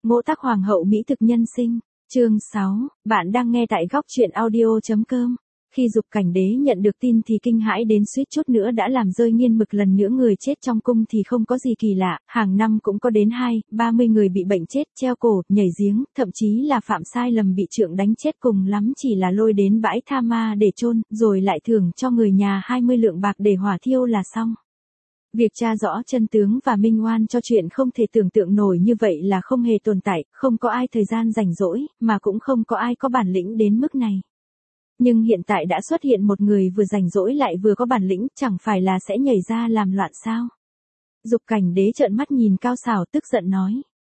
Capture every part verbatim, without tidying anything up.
Ngũ Tắc Hoàng hậu mỹ thực nhân sinh, chương sáu, bạn đang nghe tại góc truyện audio.com. Khi Dục Cảnh Đế nhận được tin thì kinh hãi đến suýt chút nữa đã làm rơi nghiên mực, lần nữa người chết trong cung thì không có gì kỳ lạ, hàng năm cũng có đến hai, ba mươi người bị bệnh chết, treo cổ, nhảy giếng, thậm chí là phạm sai lầm bị trượng đánh chết, cùng lắm chỉ là lôi đến bãi tha ma để chôn, rồi lại thưởng cho người nhà hai mươi lượng bạc để hỏa thiêu là xong. Việc tra rõ chân tướng và minh oan cho chuyện không thể tưởng tượng nổi như vậy là không hề tồn tại, không có ai thời gian rảnh rỗi, mà cũng không có ai có bản lĩnh đến mức này. Nhưng hiện tại đã xuất hiện một người vừa rảnh rỗi lại vừa có bản lĩnh, chẳng phải là sẽ nhảy ra làm loạn sao? Dục Cảnh Đế trợn mắt nhìn Cao Sảo tức giận nói.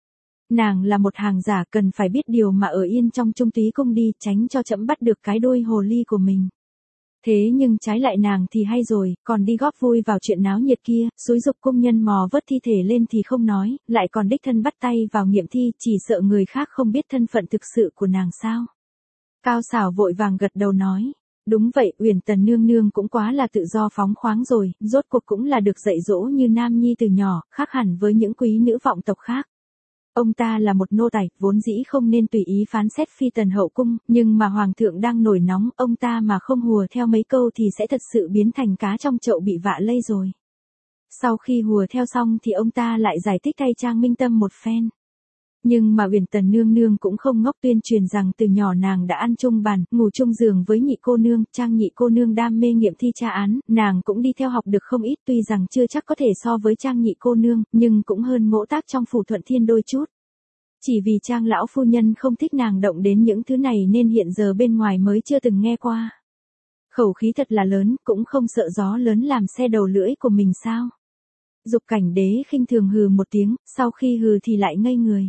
Nàng là một hàng giả, cần phải biết điều mà ở yên trong Trung Túy cung đi, tránh cho trẫm bắt được cái đuôi hồ ly của mình. Thế nhưng trái lại nàng thì hay rồi, còn đi góp vui vào chuyện náo nhiệt kia, xúi giục cung nhân mò vớt thi thể lên thì không nói, lại còn đích thân bắt tay vào nghiệm thi, chỉ sợ người khác không biết thân phận thực sự của nàng sao? Cao Sảo vội vàng gật đầu nói, đúng vậy, Uyển Tần nương nương cũng quá là tự do phóng khoáng rồi, rốt cuộc cũng là được dạy dỗ như nam nhi từ nhỏ, khác hẳn với những quý nữ vọng tộc khác. Ông ta là một nô tài, vốn dĩ không nên tùy ý phán xét phi tần hậu cung, nhưng mà hoàng thượng đang nổi nóng, ông ta mà không hùa theo mấy câu thì sẽ thật sự biến thành cá trong chậu bị vạ lây rồi. Sau khi hùa theo xong thì ông ta lại giải thích thay Trang Minh Tâm một phen. Nhưng mà Uyển Tần nương nương cũng không ngốc, tuyên truyền rằng từ nhỏ nàng đã ăn chung bàn, ngủ chung giường với nhị cô nương, Trang nhị cô nương đam mê nghiệm thi tra án, nàng cũng đi theo học được không ít, tuy rằng chưa chắc có thể so với Trang nhị cô nương, nhưng cũng hơn Ngỗ Tác trong Phủ Thuận Thiên đôi chút. Chỉ vì Trang lão phu nhân không thích nàng động đến những thứ này nên hiện giờ bên ngoài mới chưa từng nghe qua. Khẩu khí thật là lớn, cũng không sợ gió lớn làm xe đầu lưỡi của mình sao? Dục Cảnh Đế khinh thường hừ một tiếng, sau khi hừ thì lại ngây người.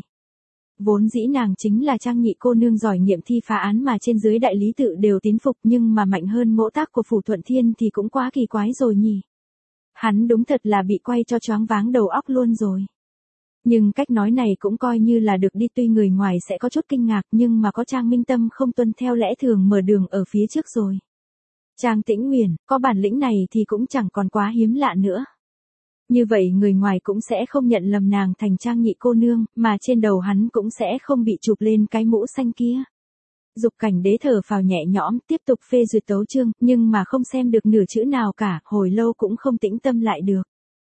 Vốn dĩ nàng chính là Trang nhị cô nương giỏi nghiệm thi phá án mà trên dưới đại lý tự đều tín phục, nhưng mà mạnh hơn Ngỗ Tác của Phủ Thuận Thiên thì cũng quá kỳ quái rồi nhỉ. Hắn đúng thật là bị quay cho choáng váng đầu óc luôn rồi. Nhưng cách nói này cũng coi như là được đi, tuy người ngoài sẽ có chút kinh ngạc nhưng mà có Trang Minh Tâm không tuân theo lẽ thường mở đường ở phía trước rồi. Trang Tĩnh Uyển, có bản lĩnh này thì cũng chẳng còn quá hiếm lạ nữa. Như vậy người ngoài cũng sẽ không nhận lầm nàng thành Trang nhị cô nương, mà trên đầu hắn cũng sẽ không bị chụp lên cái mũ xanh kia. Dục Cảnh Đế thở phào nhẹ nhõm, tiếp tục phê duyệt tấu chương, nhưng mà không xem được nửa chữ nào cả, hồi lâu cũng không tĩnh tâm lại được.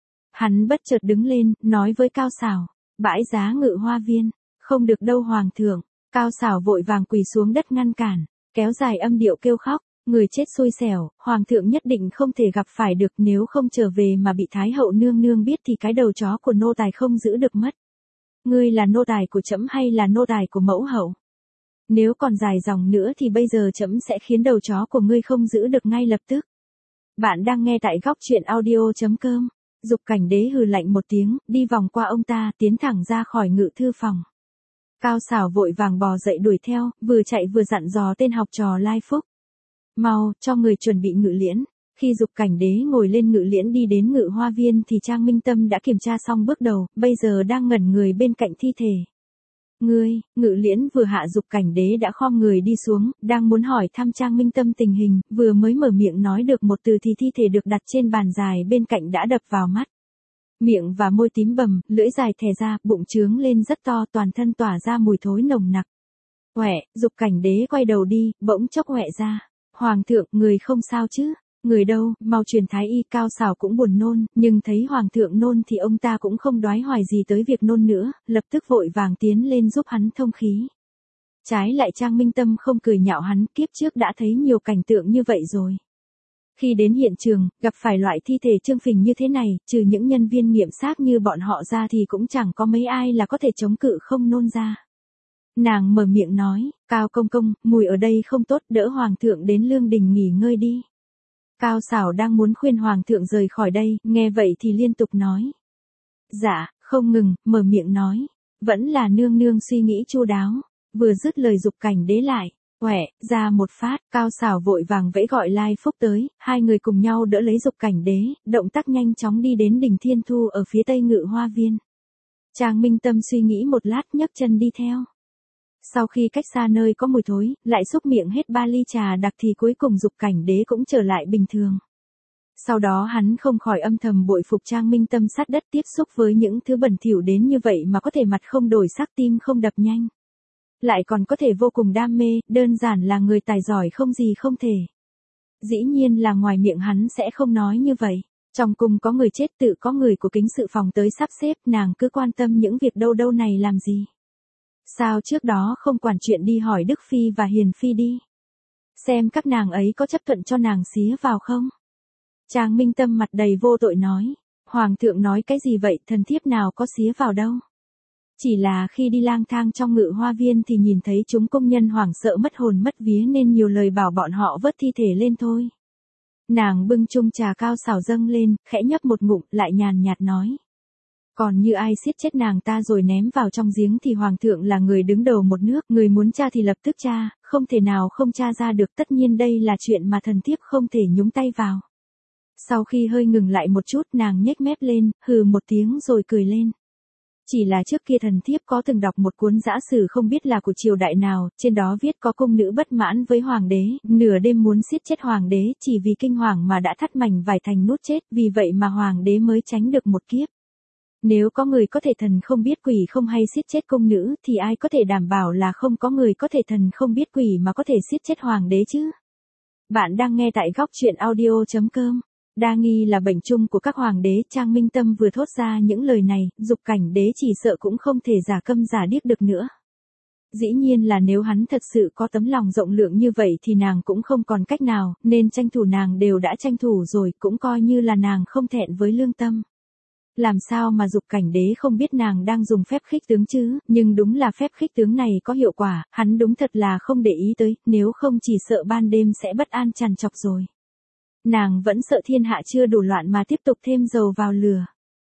Hắn bất chợt đứng lên, nói với Cao Sảo, bãi giá Ngự Hoa Viên, không được đâu hoàng thượng. Cao Sảo vội vàng quỳ xuống đất ngăn cản, kéo dài âm điệu kêu khóc, người chết xui xẻo, hoàng thượng nhất định không thể gặp phải được, nếu không trở về mà bị Thái hậu nương nương biết thì cái đầu chó của nô tài không giữ được mất. Ngươi là nô tài của trẫm hay là nô tài của mẫu hậu? Nếu còn dài dòng nữa thì bây giờ trẫm sẽ khiến đầu chó của ngươi không giữ được ngay lập tức. Bạn đang nghe tại góc truyện audio.com. Dục Cảnh Đế hừ lạnh một tiếng, đi vòng qua ông ta, tiến thẳng ra khỏi ngự thư phòng. Cao Sảo vội vàng bò dậy đuổi theo, vừa chạy vừa dặn dò tên học trò Lai Phúc. Mau, cho người chuẩn bị ngự liễn. Khi Dục Cảnh Đế ngồi lên ngự liễn đi đến Ngự Hoa Viên thì Trang Minh Tâm đã kiểm tra xong bước đầu, bây giờ đang ngẩn người bên cạnh thi thể. Ngươi, ngự liễn vừa hạ Dục Cảnh Đế đã khom người đi xuống, đang muốn hỏi thăm Trang Minh Tâm tình hình, vừa mới mở miệng nói được một từ thì thi thể được đặt trên bàn dài bên cạnh đã đập vào mắt. Miệng và môi tím bầm, lưỡi dài thè ra, bụng trướng lên rất to, toàn thân tỏa ra mùi thối nồng nặc. Hoẹ, Dục Cảnh Đế quay đầu đi, bỗng chốc hoẹ ra. Hoàng thượng, người không sao chứ? Người đâu, mau truyền thái y. Cao Sảo cũng buồn nôn, nhưng thấy hoàng thượng nôn thì ông ta cũng không đoái hoài gì tới việc nôn nữa, lập tức vội vàng tiến lên giúp hắn thông khí. Trái lại Trang Minh Tâm không cười nhạo hắn, kiếp trước đã thấy nhiều cảnh tượng như vậy rồi. Khi đến hiện trường, gặp phải loại thi thể trương phình như thế này, trừ những nhân viên nghiệm xác như bọn họ ra thì cũng chẳng có mấy ai là có thể chống cự không nôn ra. Nàng mở miệng nói, Cao công công, mùi ở đây không tốt, đỡ hoàng thượng đến lương đình nghỉ ngơi đi. Cao Sảo đang muốn khuyên hoàng thượng rời khỏi đây, nghe vậy thì liên tục nói. Dạ, không ngừng, mở miệng nói. Vẫn là nương nương suy nghĩ chu đáo. Vừa dứt lời Dục Cảnh Đế lại, quẹ, ra một phát, Cao Sảo vội vàng vẫy gọi Lai Phúc tới, hai người cùng nhau đỡ lấy Dục Cảnh Đế, động tác nhanh chóng đi đến đỉnh Thiên Thu ở phía tây Ngự Hoa Viên. Trang Minh Tâm suy nghĩ một lát nhấc chân đi theo. Sau khi cách xa nơi có mùi thối, lại xúc miệng hết ba ly trà đặc thì cuối cùng Dục Cảnh Đế cũng trở lại bình thường. Sau đó hắn không khỏi âm thầm bội phục Trang Minh Tâm sát đất tiếp xúc với những thứ bẩn thỉu đến như vậy mà có thể mặt không đổi sắc tim không đập nhanh. Lại còn có thể vô cùng đam mê, đơn giản là người tài giỏi không gì không thể. Dĩ nhiên là ngoài miệng hắn sẽ không nói như vậy. Trong cung có người chết tự có người của kính sự phòng tới sắp xếp, nàng cứ quan tâm những việc đâu đâu này làm gì. Sao trước đó không quản chuyện đi hỏi Đức Phi và Hiền Phi đi. Xem các nàng ấy có chấp thuận cho nàng xía vào không? Trang Minh Tâm mặt đầy vô tội nói. Hoàng thượng nói cái gì vậy, thần thiếp nào có xía vào đâu. Chỉ là khi đi lang thang trong ngự hoa viên thì nhìn thấy chúng công nhân hoảng sợ mất hồn mất vía nên nhiều lời bảo bọn họ vớt thi thể lên thôi. Nàng bưng chung trà cao xảo dâng lên, khẽ nhấp một ngụm, lại nhàn nhạt nói. Còn như ai siết chết nàng ta rồi ném vào trong giếng thì hoàng thượng là người đứng đầu một nước, người muốn tra thì lập tức tra, không thể nào không tra ra được, tất nhiên đây là chuyện mà thần thiếp không thể nhúng tay vào. Sau khi hơi ngừng lại một chút, nàng nhếch mép lên, hừ một tiếng rồi cười lên. Chỉ là trước kia thần thiếp có từng đọc một cuốn giã sử không biết là của triều đại nào, trên đó viết có cung nữ bất mãn với hoàng đế, nửa đêm muốn siết chết hoàng đế, chỉ vì kinh hoàng mà đã thắt mảnh vải thành nút chết, vì vậy mà hoàng đế mới tránh được một kiếp. Nếu có người có thể thần không biết quỷ không hay siết chết cung nữ, thì ai có thể đảm bảo là không có người có thể thần không biết quỷ mà có thể siết chết hoàng đế chứ? Bạn đang nghe tại góc truyện audio chấm com. Đa nghi là bệnh chung của các hoàng đế, Trang Minh Tâm vừa thốt ra những lời này, Dục Cảnh Đế chỉ sợ cũng không thể giả câm giả điếc được nữa. Dĩ nhiên là nếu hắn thật sự có tấm lòng rộng lượng như vậy thì nàng cũng không còn cách nào, nên tranh thủ nàng đều đã tranh thủ rồi, cũng coi như là nàng không thẹn với lương tâm. Làm sao mà Dục Cảnh Đế không biết nàng đang dùng phép khích tướng chứ, nhưng đúng là phép khích tướng này có hiệu quả, hắn đúng thật là không để ý tới, nếu không chỉ sợ ban đêm sẽ bất an trằn trọc rồi. Nàng vẫn sợ thiên hạ chưa đủ loạn mà tiếp tục thêm dầu vào lửa.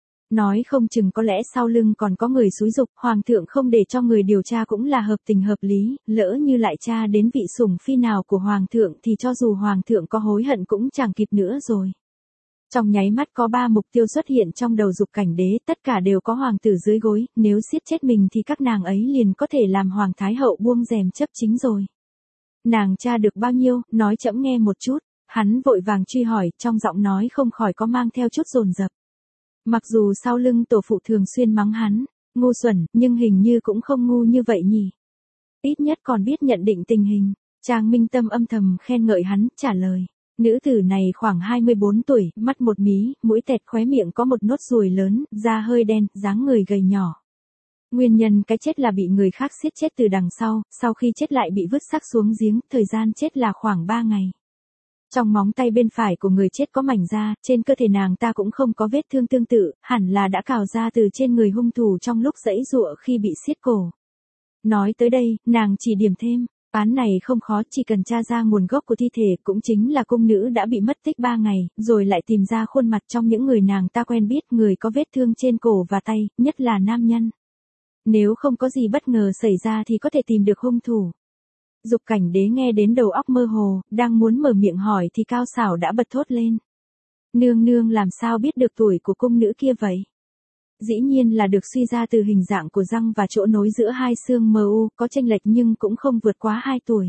Nói không chừng có lẽ sau lưng còn có người xúi giục, hoàng thượng không để cho người điều tra cũng là hợp tình hợp lý, lỡ như lại tra đến vị sủng phi nào của hoàng thượng thì cho dù hoàng thượng có hối hận cũng chẳng kịp nữa rồi. Trong nháy mắt có ba mục tiêu xuất hiện trong đầu Dục Cảnh Đế, tất cả đều có hoàng tử dưới gối, nếu siết chết mình thì các nàng ấy liền có thể làm hoàng thái hậu buông rèm chấp chính rồi. Nàng tra được bao nhiêu, nói chậm nghe một chút. Hắn vội vàng truy hỏi, trong giọng nói không khỏi có mang theo chút dồn dập. Mặc dù sau lưng tổ phụ thường xuyên mắng hắn, ngu xuẩn, nhưng hình như cũng không ngu như vậy nhỉ. Ít nhất còn biết nhận định tình hình. Trang Minh Tâm âm thầm khen ngợi hắn, trả lời. Nữ tử này khoảng hai mươi bốn tuổi, mắt một mí, mũi tẹt, khóe miệng có một nốt ruồi lớn, da hơi đen, dáng người gầy nhỏ. Nguyên nhân cái chết là bị người khác siết chết từ đằng sau, sau khi chết lại bị vứt xác xuống giếng, thời gian chết là khoảng ba ngày. Trong móng tay bên phải của người chết có mảnh da, trên cơ thể nàng ta cũng không có vết thương tương tự, hẳn là đã cào ra từ trên người hung thủ trong lúc giãy giụa khi bị siết cổ. Nói tới đây, nàng chỉ điểm thêm, án này không khó, chỉ cần tra ra nguồn gốc của thi thể, cũng chính là cung nữ đã bị mất tích ba ngày, rồi lại tìm ra khuôn mặt trong những người nàng ta quen biết, người có vết thương trên cổ và tay, nhất là nam nhân. Nếu không có gì bất ngờ xảy ra thì có thể tìm được hung thủ. Dục Cảnh Đế nghe đến đầu óc mơ hồ, đang muốn mở miệng hỏi thì Cao Xảo đã bật thốt lên. Nương nương làm sao biết được tuổi của cung nữ kia vậy? Dĩ nhiên là được suy ra từ hình dạng của răng và chỗ nối giữa hai xương mờ u, có chênh lệch nhưng cũng không vượt quá hai tuổi.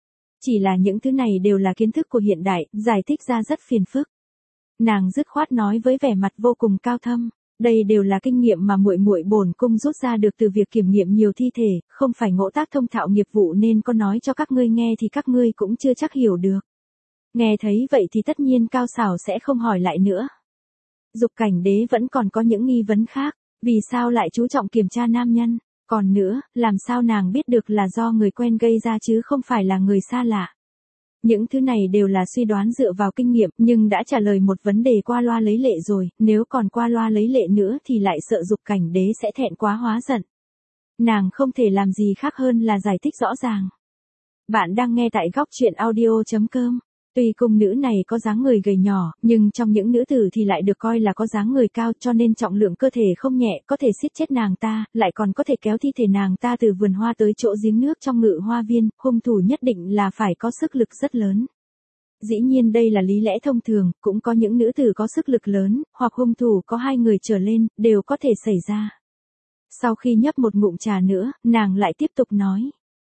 Chỉ là những thứ này đều là kiến thức của hiện đại, giải thích ra rất phiền phức. Nàng dứt khoát nói với vẻ mặt vô cùng cao thâm. Đây đều là kinh nghiệm mà muội muội bổn cung rút ra được từ việc kiểm nghiệm nhiều thi thể, không phải ngộ tác thông thạo nghiệp vụ nên có nói cho các ngươi nghe thì các ngươi cũng chưa chắc hiểu được. Nghe thấy vậy thì tất nhiên Cao Xảo sẽ không hỏi lại nữa. Dục Cảnh Đế vẫn còn có những nghi vấn khác, vì sao lại chú trọng kiểm tra nam nhân, còn nữa, làm sao nàng biết được là do người quen gây ra chứ không phải là người xa lạ. Những thứ này đều là suy đoán dựa vào kinh nghiệm, nhưng đã trả lời một vấn đề qua loa lấy lệ rồi, nếu còn qua loa lấy lệ nữa thì lại sợ Dục Cảnh Đế sẽ thẹn quá hóa giận. Nàng không thể làm gì khác hơn là giải thích rõ ràng. Bạn đang nghe tại góc truyện audio chấm com. Tuy cung nữ này có dáng người gầy nhỏ, nhưng trong những nữ tử thì lại được coi là có dáng người cao, cho nên trọng lượng cơ thể không nhẹ, có thể siết chết nàng ta, lại còn có thể kéo thi thể nàng ta từ vườn hoa tới chỗ giếng nước trong ngự hoa viên, hung thủ nhất định là phải có sức lực rất lớn. Dĩ nhiên đây là lý lẽ thông thường, cũng có những nữ tử có sức lực lớn, hoặc hung thủ có hai người trở lên, đều có thể xảy ra. Sau khi nhấp một ngụm trà nữa, nàng lại tiếp tục nói.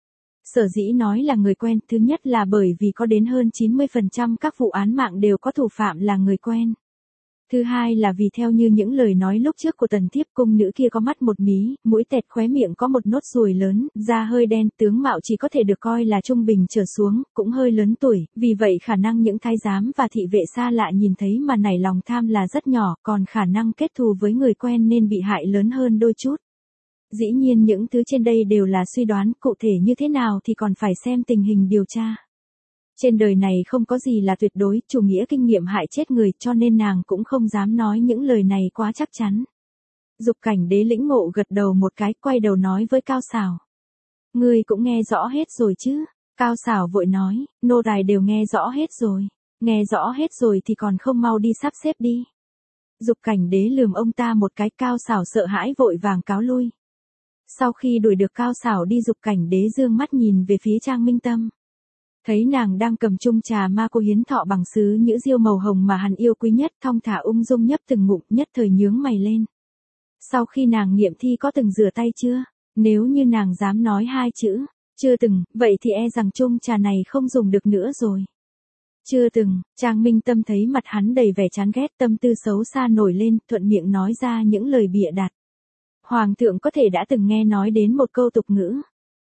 Sở dĩ nói là người quen, thứ nhất là bởi vì có đến hơn chín mươi phần trăm các vụ án mạng đều có thủ phạm là người quen. Thứ hai là vì theo như những lời nói lúc trước của Tần Thiếp, cung nữ kia có mắt một mí, mũi tẹt, khóe miệng có một nốt ruồi lớn, da hơi đen, tướng mạo chỉ có thể được coi là trung bình trở xuống, cũng hơi lớn tuổi, vì vậy khả năng những thái giám và thị vệ xa lạ nhìn thấy mà nảy lòng tham là rất nhỏ, còn khả năng kết thù với người quen nên bị hại lớn hơn đôi chút. Dĩ nhiên những thứ trên đây đều là suy đoán, cụ thể như thế nào thì còn phải xem tình hình điều tra. Trên đời này không có gì là tuyệt đối, chủ nghĩa kinh nghiệm hại chết người, cho nên nàng cũng không dám nói những lời này quá chắc chắn. Dục Cảnh Đế lĩnh ngộ gật đầu một cái, quay đầu nói với Cao Xảo. Ngươi cũng nghe rõ hết rồi chứ? Cao Xảo vội nói, nô tài đều nghe rõ hết rồi. Nghe rõ hết rồi thì còn không mau đi sắp xếp đi. Dục Cảnh Đế lườm ông ta một cái, Cao Xảo sợ hãi vội vàng cáo lui. Sau khi đuổi được Cao Xảo đi, Dục Cảnh Đế dương mắt nhìn về phía Trang Minh Tâm. Thấy nàng đang cầm chung trà ma cô hiến thọ bằng sứ nhũ diêu màu hồng mà hắn yêu quý nhất, thong thả ung dung nhấp từng ngụm, nhất thời nhướng mày lên. Sau khi nàng nghiệm thi có từng rửa tay chưa? Nếu như nàng dám nói hai chữ, chưa từng, vậy thì e rằng chung trà này không dùng được nữa rồi. Chưa từng, Trang Minh Tâm thấy mặt hắn đầy vẻ chán ghét, tâm tư xấu xa nổi lên, thuận miệng nói ra những lời bịa đặt. Hoàng thượng có thể đã từng nghe nói đến một câu tục ngữ.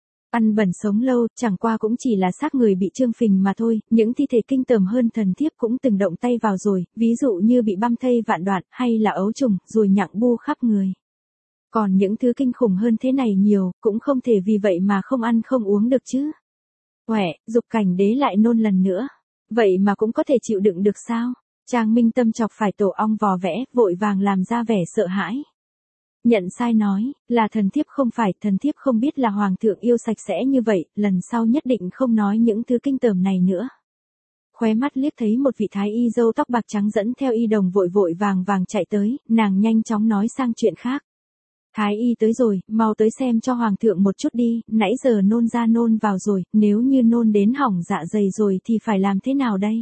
Ăn bẩn sống lâu, chẳng qua cũng chỉ là xác người bị trương phình mà thôi, những thi thể kinh tởm hơn thần thiếp cũng từng động tay vào rồi, ví dụ như bị băm thây vạn đoạn, hay là ấu trùng, rồi nhặng bu khắp người. Còn những thứ kinh khủng hơn thế này nhiều, cũng không thể vì vậy mà không ăn không uống được chứ. Quẻ, Dục Cảnh Đế lại nôn lần nữa. Vậy mà cũng có thể chịu đựng được sao? Trang Minh Tâm chọc phải tổ ong vò vẽ, vội vàng làm ra vẻ sợ hãi. Nhận sai nói, là thần thiếp không phải, thần thiếp không biết là hoàng thượng yêu sạch sẽ như vậy, lần sau nhất định không nói những thứ kinh tởm này nữa. Khóe mắt liếc thấy một vị thái y râu tóc bạc trắng dẫn theo y đồng vội vội vàng vàng chạy tới, nàng nhanh chóng nói sang chuyện khác. Thái y tới rồi, mau tới xem cho hoàng thượng một chút đi, nãy giờ nôn ra nôn vào rồi, nếu như nôn đến hỏng dạ dày rồi thì phải làm thế nào đây?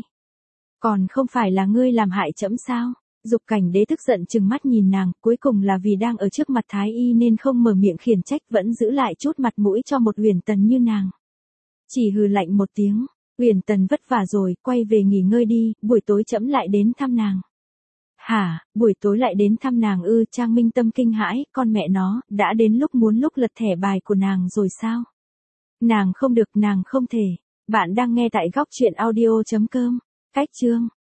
Còn không phải là ngươi làm hại trẫm sao? Dục Cảnh Đế tức giận trừng mắt nhìn nàng, cuối cùng là vì đang ở trước mặt thái y nên không mở miệng khiển trách, vẫn giữ lại chút mặt mũi cho một Uyển Tần như nàng. Chỉ hừ lạnh một tiếng, Uyển Tần vất vả rồi, quay về nghỉ ngơi đi, buổi tối trẫm lại đến thăm nàng. Hả, buổi tối lại đến thăm nàng ư? Trang Minh Tâm kinh hãi, con mẹ nó, đã đến lúc muốn lúc lật thẻ bài của nàng rồi sao? Nàng không được, nàng không thể. Bạn đang nghe tại góc truyện audio chấm com. Cách chương